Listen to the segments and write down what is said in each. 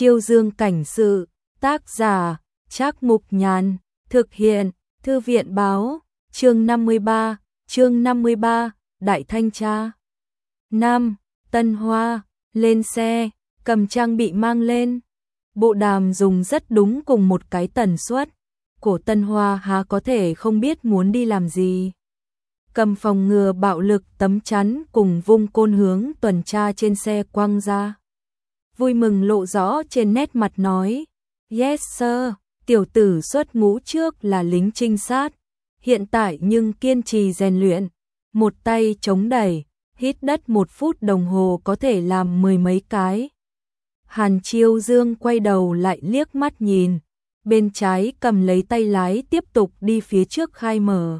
Chiêu Dương cảnh sự, tác giả, Trác Mục Nhàn, thực hiện, Thư viện báo, chương 53, Đại Thanh Tra. Nam, Tân Hoa, lên xe, cầm trang bị mang lên. Bộ đàm dùng rất đúng cùng một cái tần suất, của Tân Hoa há có thể không biết muốn đi làm gì. Cầm phòng ngừa bạo lực tấm chắn cùng vung côn hướng tuần tra trên xe quăng ra. Vui mừng lộ rõ trên nét mặt nói, yes sir, tiểu tử xuất ngũ trước là lính trinh sát, hiện tại nhưng kiên trì rèn luyện, một tay chống đẩy, hít đất 1 phút đồng hồ có thể làm 10 mấy cái. Hàn Chiêu Dương quay đầu lại liếc mắt nhìn, bên trái cầm lấy tay lái tiếp tục đi phía trước khai mở.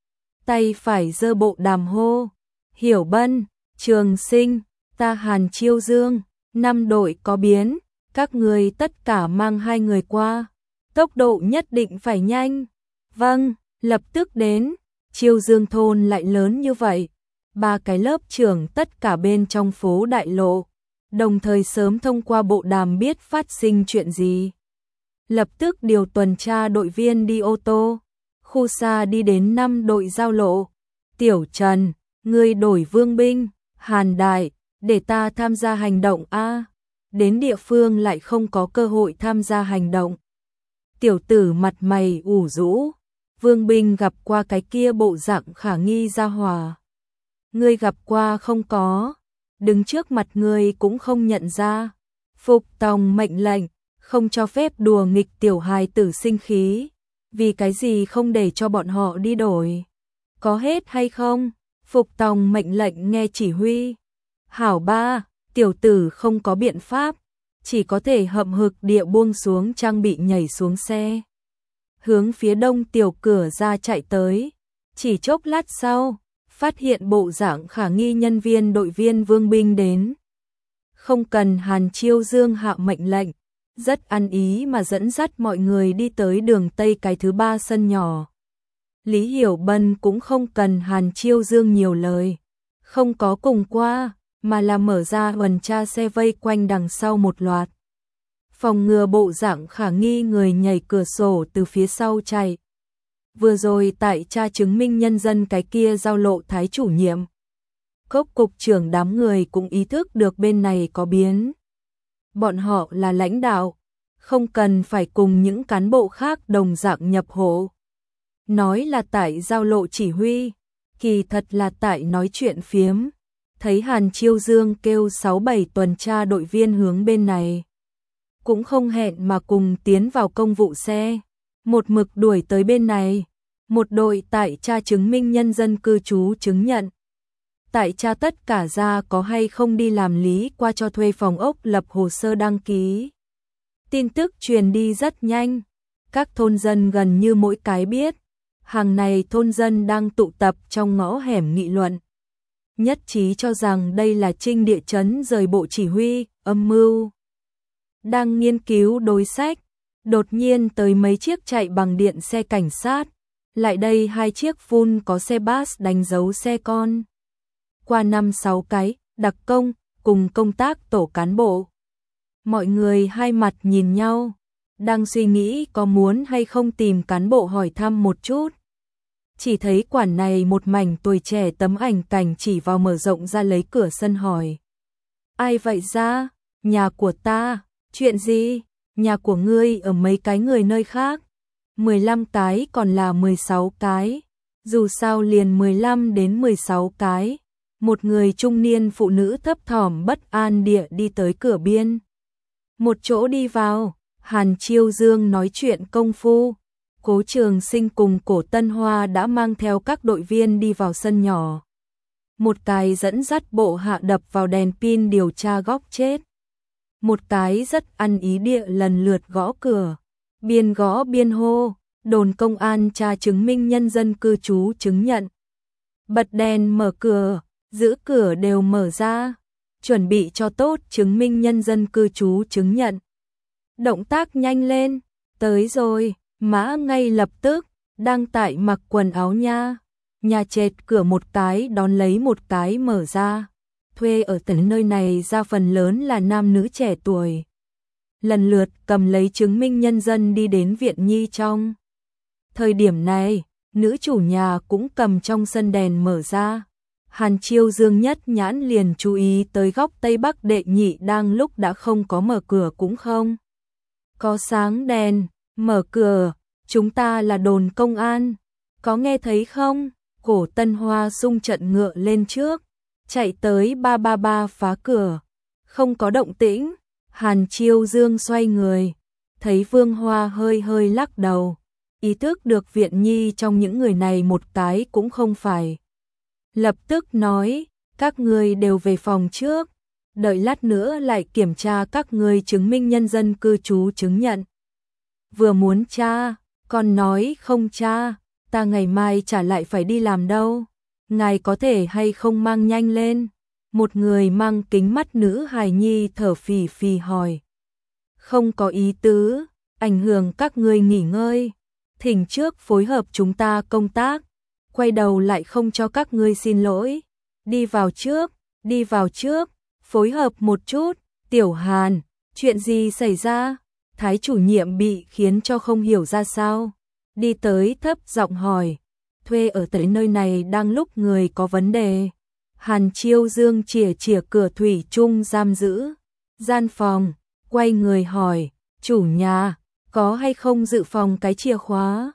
Tay phải giơ bộ đàm hô, Hiểu Bân, Trường Sinh, ta Hàn Chiêu Dương, 5 đội có biến, các người tất cả mang 2 người qua, tốc độ nhất định phải nhanh. Vâng, lập tức đến. Chiêu Dương thôn lại lớn như vậy, 3 cái lớp trưởng tất cả bên trong phố đại lộ, đồng thời sớm thông qua bộ đàm biết phát sinh chuyện gì. Lập tức điều tuần tra đội viên đi ô tô, khu xa đi đến 5 đội giao lộ. Tiểu Trần, ngươi đổi vương binh. Hàn Đại, để ta tham gia hành động a. Đến địa phương lại không có cơ hội tham gia hành động. Tiểu tử mặt mày ủ rũ, vương binh gặp qua cái kia bộ dạng khả nghi ra hòa. Ngươi gặp qua không có, đứng trước mặt ngươi cũng không nhận ra. Phục tòng mệnh lệnh, không cho phép đùa nghịch tiểu hài tử sinh khí. Vì cái gì không để cho bọn họ đi đổi? Có hết hay không? Phục tòng mệnh lệnh nghe chỉ huy. Hảo ba, tiểu tử không có biện pháp, chỉ có thể hậm hực địa buông xuống trang bị nhảy xuống xe. Hướng phía đông tiểu cửa ra chạy tới, chỉ chốc lát sau, phát hiện bộ dạng khả nghi nhân viên đội viên vương binh đến. Không cần Hàn Chiêu Dương hạ mệnh lệnh, rất ăn ý mà dẫn dắt mọi người đi tới đường Tây cái thứ 3 sân nhỏ. Lý Hiểu Bân cũng không cần Hàn Chiêu Dương nhiều lời, không có cùng qua, mà là mở ra tuần tra xe vây quanh đằng sau một loạt. Phòng ngừa bộ dạng khả nghi người nhảy cửa sổ từ phía sau chạy. Vừa rồi tại tra chứng minh nhân dân cái kia giao lộ thái chủ nhiệm. Cục trưởng đám người cũng ý thức được bên này có biến. Bọn họ là lãnh đạo, không cần phải cùng những cán bộ khác đồng dạng nhập hộ. Nói là tại giao lộ chỉ huy, kỳ thật là tại nói chuyện phiếm. Thấy Hàn Chiêu Dương kêu 6-7 tuần tra đội viên hướng bên này, cũng không hẹn mà cùng tiến vào công vụ xe, một mực đuổi tới bên này. Một đội tại tra chứng minh nhân dân cư trú chứng nhận. Tại tra tất cả ra có hay không đi làm lý qua cho thuê phòng ốc lập hồ sơ đăng ký. Tin tức truyền đi rất nhanh, các thôn dân gần như mỗi cái biết. Hàng này thôn dân đang tụ tập trong ngõ hẻm nghị luận. Nhất trí cho rằng đây là Trinh địa chấn rời bộ chỉ huy, âm mưu. Đang nghiên cứu đối sách, đột nhiên tới mấy chiếc chạy bằng điện xe cảnh sát. Lại đây 2 chiếc phun có xe bus đánh dấu xe con. Qua 5-6 cái, đặc công, cùng công tác tổ cán bộ. Mọi người hai mặt nhìn nhau, đang suy nghĩ có muốn hay không tìm cán bộ hỏi thăm một chút. Chỉ thấy quản này một mảnh tuổi trẻ tấm ảnh cảnh chỉ vào mở rộng ra lấy cửa sân hỏi. Ai vậy ra? Nhà của ta. Chuyện gì? Nhà của ngươi ở mấy cái người nơi khác. 15 cái còn là 16 cái. Dù sao liền 15 đến 16 cái. Một người trung niên phụ nữ thấp thỏm bất an địa đi tới cửa biên. Một chỗ đi vào, Hàn Chiêu Dương nói chuyện công phu. Cố Trường Sinh cùng Cổ Tân Hoa đã mang theo các đội viên đi vào sân nhỏ. Một cái dẫn dắt bộ hạ đập vào đèn pin điều tra góc chết. Một cái rất ăn ý địa lần lượt gõ cửa. Biên gõ biên hô, đồn công an tra chứng minh nhân dân cư trú chứng nhận. Bật đèn mở cửa, giữ cửa đều mở ra. Chuẩn bị cho tốt chứng minh nhân dân cư trú chứng nhận. Động tác nhanh lên, tới rồi. Mã ngay lập tức, đang tại mặc quần áo nha. Nhà trệt cửa một cái đón lấy một cái mở ra. Thuê ở tận nơi này ra phần lớn là nam nữ trẻ tuổi. lần lượt cầm lấy chứng minh nhân dân đi đến viện nhi trong. Thời điểm này, nữ chủ nhà cũng cầm trong sân đèn mở ra. Hàn Chiêu Dương nhất nhãn liền chú ý tới góc Tây Bắc đệ nhị đang lúc đã không có mở cửa cũng không có sáng đèn, mở cửa, chúng ta là đồn công an, có nghe thấy không? Cổ Tân Hoa xung trận ngựa lên trước, chạy tới 333 phá cửa, không có động tĩnh. Hàn Chiêu Dương xoay người, thấy Vương Hoa hơi hơi lắc đầu, ý thức được viện nhi trong những người này một cái cũng không phải. Lập tức nói, các ngươi đều về phòng trước, đợi lát nữa lại kiểm tra các ngươi chứng minh nhân dân cư trú chứng nhận. Vừa muốn tra, còn nói không tra, ta ngày mai trả lại phải đi làm đâu, ngài có thể hay không mang nhanh lên. Một người mang kính mắt nữ hài nhi thở phì phì hỏi. Không có ý tứ, ảnh hưởng các ngươi nghỉ ngơi, thỉnh trước phối hợp chúng ta công tác, quay đầu lại không cho các ngươi xin lỗi. Đi vào trước, phối hợp một chút. Tiểu Hàn, chuyện gì xảy ra? Thái chủ nhiệm bị khiến cho không hiểu ra sao. Đi tới thấp giọng hỏi, thuê ở tới nơi này đang lúc người có vấn đề. Hàn Chiêu Dương chìa cửa thủy chung giam giữ gian phòng, quay người hỏi, chủ nhà, có hay không dự phòng cái chìa khóa?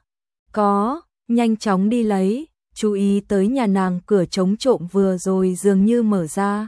Có, nhanh chóng đi lấy, chú ý tới nhà nàng cửa chống trộm vừa rồi dường như mở ra.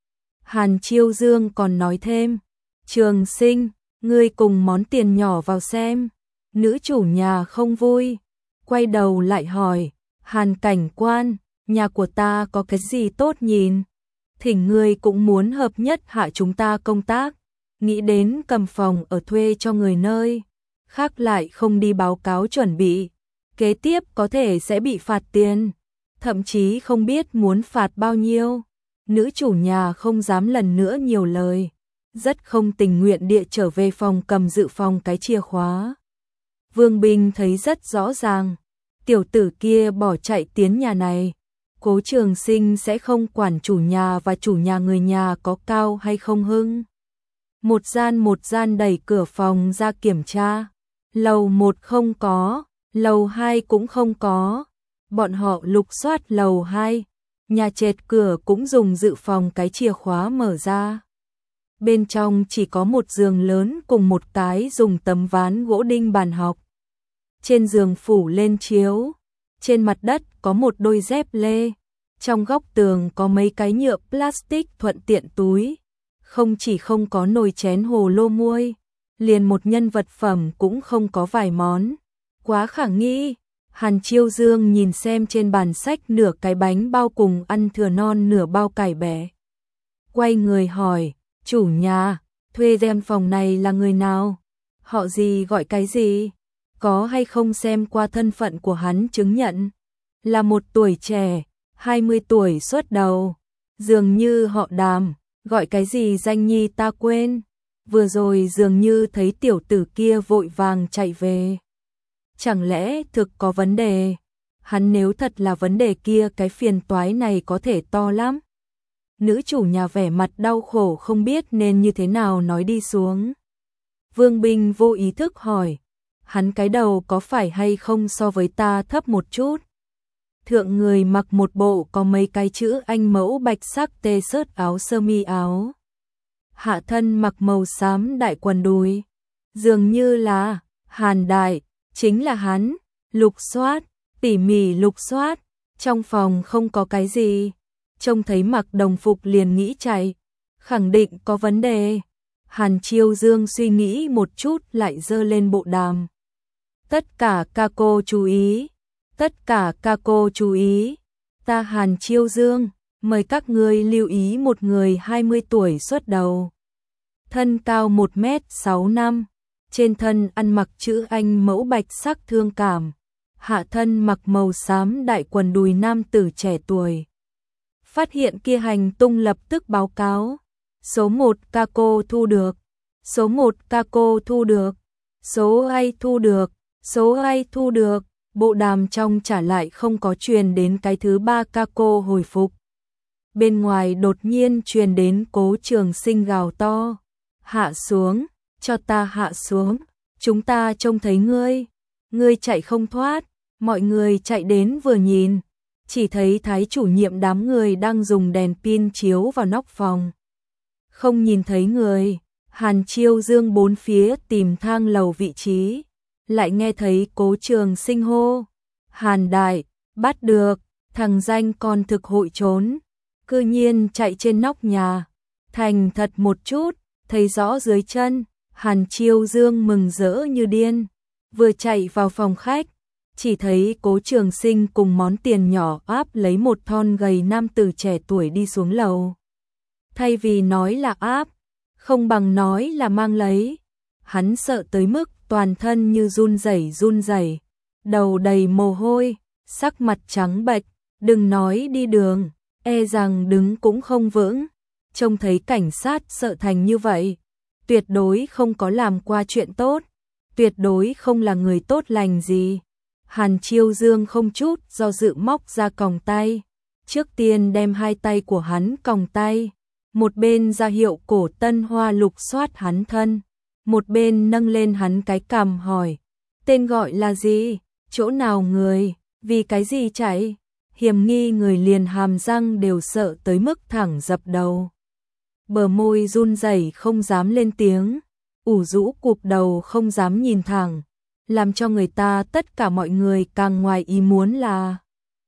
Hàn Chiêu Dương còn nói thêm, Trường Sinh, ngươi cùng món tiền nhỏ vào xem. Nữ chủ nhà không vui, quay đầu lại hỏi, Hàn cảnh quan, nhà của ta có cái gì tốt nhìn? Thỉnh ngươi cũng muốn hợp nhất hạ chúng ta công tác, nghĩ đến cầm phòng ở thuê cho người nơi khác lại không đi báo cáo chuẩn bị, kế tiếp có thể sẽ bị phạt tiền, thậm chí không biết muốn phạt bao nhiêu. Nữ chủ nhà không dám lần nữa nhiều lời, rất không tình nguyện địa trở về phòng cầm dự phòng cái chìa khóa. Vương Bình thấy rất rõ ràng, tiểu tử kia bỏ chạy tiến nhà này, Cố Trường Sinh sẽ không quản chủ nhà và chủ nhà người nhà có cao hay không hưng. Một gian đẩy cửa phòng ra kiểm tra, lầu 1 không có, lầu 2 cũng không có. Bọn họ lục soát lầu 2, nhà trệt cửa cũng dùng dự phòng cái chìa khóa mở ra. Bên trong chỉ có một giường lớn cùng một cái dùng tấm ván gỗ đinh bàn học. Trên giường phủ lên chiếu, trên mặt đất có một đôi dép lê, trong góc tường có mấy cái nhựa plastic thuận tiện túi, không chỉ không có nồi chén hồ lô muôi, liền một nhân vật phẩm cũng không có vài món, quá khả nghi. Hàn Chiêu Dương nhìn xem trên bàn sách nửa cái bánh bao cùng ăn thừa non nửa bao cải bẻ. Quay người hỏi, chủ nhà, thuê gian phòng này là người nào? Họ gì gọi cái gì? Có hay không xem qua thân phận của hắn chứng nhận? Là một tuổi trẻ, 20 tuổi xuất đầu, dường như họ Đàm, gọi cái gì danh nhi ta quên. Vừa rồi dường như thấy tiểu tử kia vội vàng chạy về. Chẳng lẽ thực có vấn đề? Hắn nếu thật là vấn đề kia cái phiền toái này có thể to lắm. Nữ chủ nhà vẻ mặt đau khổ không biết nên như thế nào nói đi xuống. Vương Bình vô ý thức hỏi, hắn cái đầu có phải hay không so với ta thấp một chút? Thượng người mặc một bộ có mấy cái chữ Anh mẫu bạch sắc tê sớt áo sơ mi áo. Hạ thân mặc màu xám đại quần đùi. Dường như là Hàn Đại, chính là hắn. Lục soát, tỉ mỉ lục soát, trong phòng không có cái gì. Trông thấy mặc đồng phục liền nghĩ chạy, khẳng định có vấn đề. Hàn Chiêu Dương suy nghĩ một chút lại giơ lên bộ đàm. Tất cả ca cô chú ý, tất cả ca cô chú ý, ta Hàn Chiêu Dương, mời các ngươi lưu ý một người 20 tuổi xuất đầu. Thân cao 1m65, trên thân ăn mặc chữ Anh mẫu bạch sắc thương cảm, hạ thân mặc màu xám đại quần đùi nam tử trẻ tuổi. Phát hiện kia hành tung lập tức báo cáo. Số 1 ca cô thu được, số 1 ca cô thu được, số ai thu được, số ai thu được. Bộ đàm trong trả lại không có truyền đến cái thứ 3 ca cô hồi phục. Bên ngoài đột nhiên truyền đến Cố Trường Sinh gào to, hạ xuống, cho ta hạ xuống, chúng ta trông thấy ngươi chạy không thoát, mọi người chạy đến vừa nhìn, chỉ thấy Thái chủ nhiệm đám người đang dùng đèn pin chiếu vào nóc phòng. Không nhìn thấy người, Hàn Chiêu Dương bốn phía tìm thang lầu vị trí, lại nghe thấy Cố Trường Sinh hô, Hàn đại, bắt được, thằng danh còn thực hội trốn, cư nhiên chạy trên nóc nhà, thành thật một chút, thấy rõ dưới chân, Hàn Chiêu Dương mừng rỡ như điên, vừa chạy vào phòng khách, chỉ thấy Cố Trường Sinh cùng món tiền nhỏ áp lấy một thon gầy nam tử trẻ tuổi đi xuống lầu. Thay vì nói là áp, không bằng nói là mang lấy. Hắn sợ tới mức toàn thân như run rẩy, đầu đầy mồ hôi, sắc mặt trắng bệch, đừng nói đi đường, e rằng đứng cũng không vững. Trông thấy cảnh sát sợ thành như vậy, tuyệt đối không có làm qua chuyện tốt, tuyệt đối không là người tốt lành gì. Hàn Chiêu Dương không chút do dự móc ra còng tay, trước tiên đem hai tay của hắn còng tay, một bên ra hiệu Cổ Tân Hoa lục soát hắn thân, một bên nâng lên hắn cái cằm hỏi, tên gọi là gì, chỗ nào người, vì cái gì chạy, hiểm nghi người liền hàm răng đều sợ tới mức thẳng dập đầu. Bờ môi run rẩy không dám lên tiếng, ủ rũ cụp đầu không dám nhìn thẳng, làm cho người ta tất cả mọi người càng ngoài ý muốn là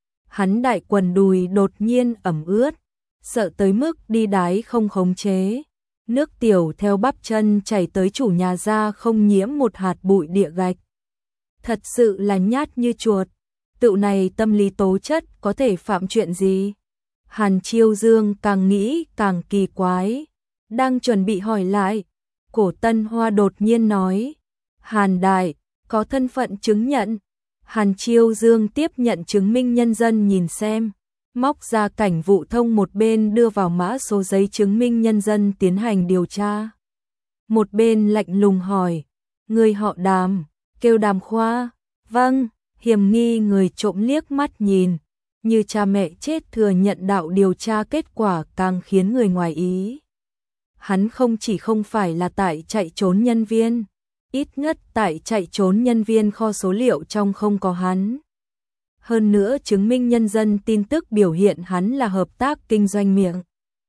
hắn đại quần đùi đột nhiên ẩm ướt, sợ tới mức đi đái không khống chế, nước tiểu theo bắp chân chảy tới chủ nhà ra không nhiễm một hạt bụi địa gạch. Thật sự là nhát như chuột, tựu này tâm lý tố chất có thể phạm chuyện gì? Hàn Chiêu Dương càng nghĩ càng kỳ quái, đang chuẩn bị hỏi lại, Cổ Tân Hoa đột nhiên nói, Hàn đại, có thân phận chứng nhận. Hàn Chiêu Dương tiếp nhận chứng minh nhân dân nhìn xem, móc ra cảnh vụ thông một bên đưa vào mã số giấy chứng minh nhân dân tiến hành điều tra. Một bên lạnh lùng hỏi, người họ Đàm, kêu Đàm Khoa, vâng, hiểm nghi người trộm liếc mắt nhìn, như cha mẹ chết thừa nhận đạo điều tra kết quả càng khiến người ngoài ý. Hắn không chỉ không phải là tại chạy trốn nhân viên, ít nhất tại chạy trốn nhân viên kho số liệu trong không có hắn. Hơn nữa chứng minh nhân dân tin tức biểu hiện hắn là hợp tác kinh doanh miệng.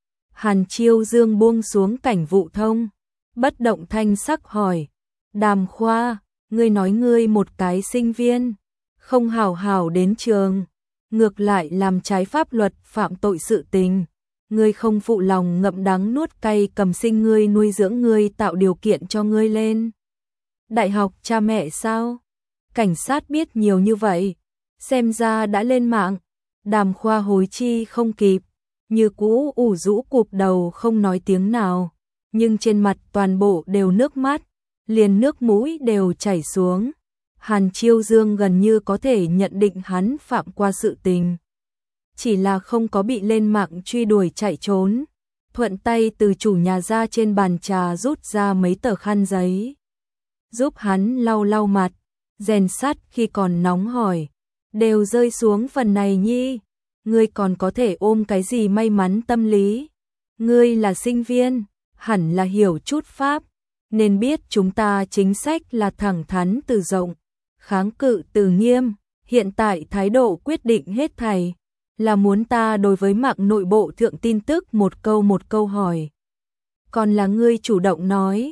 Hàn Chiêu Dương buông xuống cảnh vụ thông, bất động thanh sắc hỏi, Đàm Khoa, ngươi nói ngươi một cái sinh viên, không hào hào đến trường, ngược lại làm trái pháp luật phạm tội sự tình. Ngươi không phụ lòng ngậm đắng nuốt cay cầm sinh ngươi nuôi dưỡng ngươi tạo điều kiện cho ngươi lên đại học cha mẹ sao? Cảnh sát biết nhiều như vậy, xem ra đã lên mạng. Đàm Khoa hối chi không kịp, như cũ ủ rũ cụp đầu không nói tiếng nào, nhưng trên mặt toàn bộ đều nước mắt, liền nước mũi đều chảy xuống. Hàn Chiêu Dương gần như có thể nhận định hắn phạm qua sự tình, chỉ là không có bị lên mạng truy đuổi chạy trốn. Thuận tay từ chủ nhà ra trên bàn trà rút ra mấy tờ khăn giấy, giúp hắn lau lau mặt, rèn sắt khi còn nóng hỏi, đều rơi xuống phần này nhi, ngươi còn có thể ôm cái gì may mắn tâm lý, ngươi là sinh viên, hẳn là hiểu chút pháp, nên biết chúng ta chính sách là thẳng thắn từ rộng, kháng cự từ nghiêm, hiện tại thái độ quyết định hết thảy, là muốn ta đối với mạng nội bộ thượng tin tức một câu hỏi. Còn là ngươi chủ động nói,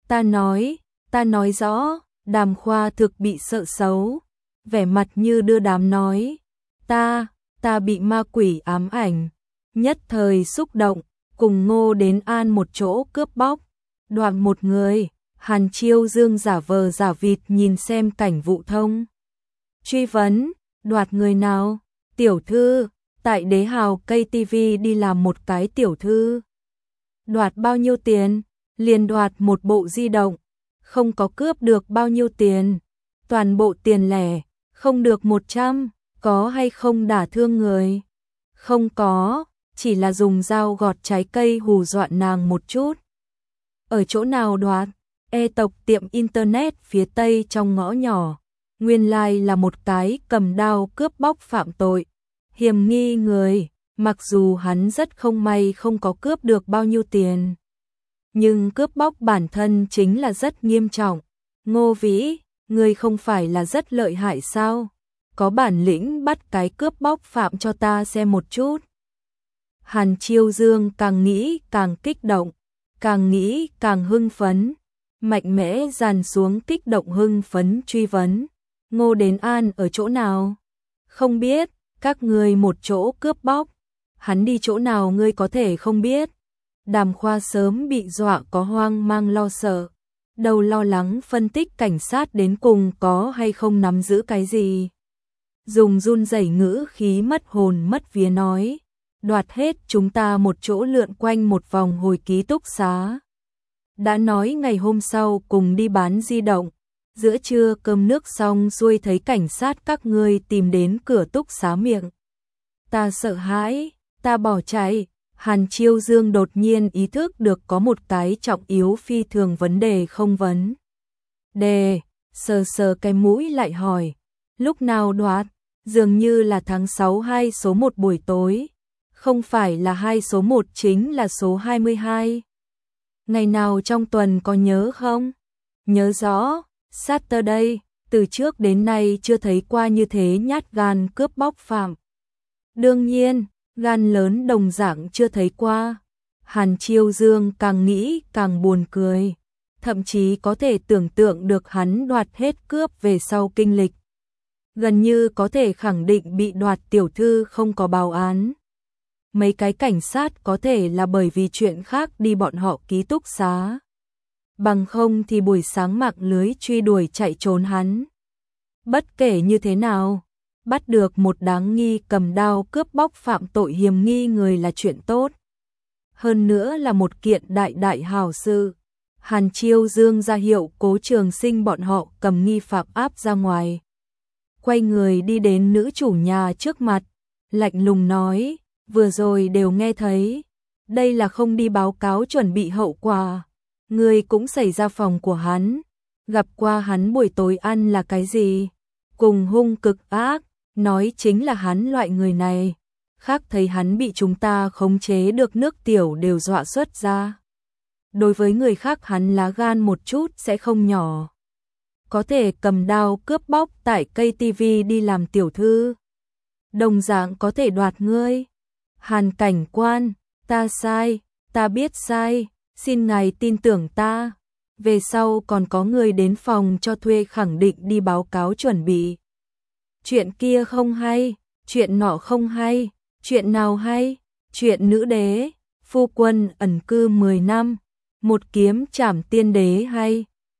ta nói rõ. Đàm Khoa thực bị sợ xấu, vẻ mặt như đưa đám nói, ta bị ma quỷ ám ảnh, nhất thời xúc động, cùng Ngô đến An một chỗ cướp bóc, đoạt một người. Hàn Chiêu Dương giả vờ giả vịt nhìn xem cảnh vụ thông, truy vấn, đoạt người nào? Tiểu thư, tại Đế Hào cây TV đi làm một cái tiểu thư. Đoạt bao nhiêu tiền? Liền đoạt một bộ di động, không có cướp được bao nhiêu tiền, toàn bộ tiền lẻ, không được 100, có hay không đả thương người? Không có, chỉ là dùng dao gọt trái cây hù dọa nàng một chút. Ở chỗ nào đoạt? E-tộc tiệm internet phía tây trong ngõ nhỏ, nguyên lai là một cái cầm đao cướp bóc phạm tội. Hiểm nghi người, mặc dù hắn rất không may không có cướp được bao nhiêu tiền, nhưng cướp bóc bản thân chính là rất nghiêm trọng. Ngô Vĩ, ngươi không phải là rất lợi hại sao? Có bản lĩnh bắt cái cướp bóc phạm cho ta xem một chút. Hàn Chiêu Dương càng nghĩ càng kích động, càng nghĩ càng hưng phấn, mạnh mẽ dàn xuống kích động hưng phấn truy vấn. Ngô Đến An ở chỗ nào? Không biết, các ngươi một chỗ cướp bóc. Hắn đi chỗ nào ngươi có thể không biết. Đàm Khoa sớm bị dọa có hoang mang lo sợ, đầu lo lắng phân tích cảnh sát đến cùng có hay không nắm giữ cái gì. Dùng run rẩy ngữ khí mất hồn mất vía nói, đoạt hết chúng ta một chỗ lượn quanh một vòng hồi ký túc xá. Đã nói ngày hôm sau cùng đi bán di động, giữa trưa cơm nước xong xuôi thấy cảnh sát các ngươi tìm đến cửa túc xá miệng. Ta sợ hãi, ta bỏ chạy. Hàn Chiêu Dương đột nhiên ý thức được có một cái trọng yếu phi thường vấn đề không vấn. Đề, sờ sờ cái mũi lại hỏi, lúc nào đoạt? Dường như là tháng 6 2 số 1 buổi tối, không phải là 2 số 1 chính là số 22. Ngày nào trong tuần có nhớ không? Nhớ rõ, Saturday, từ trước đến nay chưa thấy qua như thế nhát gan cướp bóc phạm. Đương nhiên, gan lớn đồng dạng chưa thấy qua. Hàn Chiêu Dương càng nghĩ càng buồn cười, thậm chí có thể tưởng tượng được hắn đoạt hết cướp về sau kinh lịch. Gần như có thể khẳng định bị đoạt tiểu thư không có báo án. Mấy cái cảnh sát có thể là bởi vì chuyện khác đi bọn họ ký túc xá. Bằng không thì buổi sáng mạng lưới truy đuổi chạy trốn hắn. Bất kể như thế nào, bắt được một đáng nghi cầm đao cướp bóc phạm tội hiểm nghi người là chuyện tốt. Hơn nữa là một kiện đại đại hào sự. Hàn Chiêu Dương ra hiệu Cố Trường Sinh bọn họ cầm nghi phạm áp ra ngoài. Quay người đi đến nữ chủ nhà trước mặt, lạnh lùng nói, vừa rồi đều nghe thấy, đây là không đi báo cáo chuẩn bị hậu quả. Người cũng xảy ra phòng của hắn, gặp qua hắn buổi tối ăn là cái gì? Cùng hung cực ác, nói chính là hắn loại người này. Khác thấy hắn bị chúng ta khống chế được nước tiểu đều dọa xuất ra. Đối với người khác hắn lá gan một chút sẽ không nhỏ. Có thể cầm đao cướp bóc tại cây tivi đi làm tiểu thư. Đồng dạng có thể đoạt ngươi. Hàn cảnh quan, ta sai, ta biết sai, xin ngài tin tưởng ta. Về sau còn có người đến phòng cho thuê khẳng định đi báo cáo chuẩn bị. Chuyện kia không hay, chuyện nọ không hay, chuyện nào hay, chuyện nữ đế, phu quân ẩn cư 10 năm, một kiếm trảm tiên đế hay.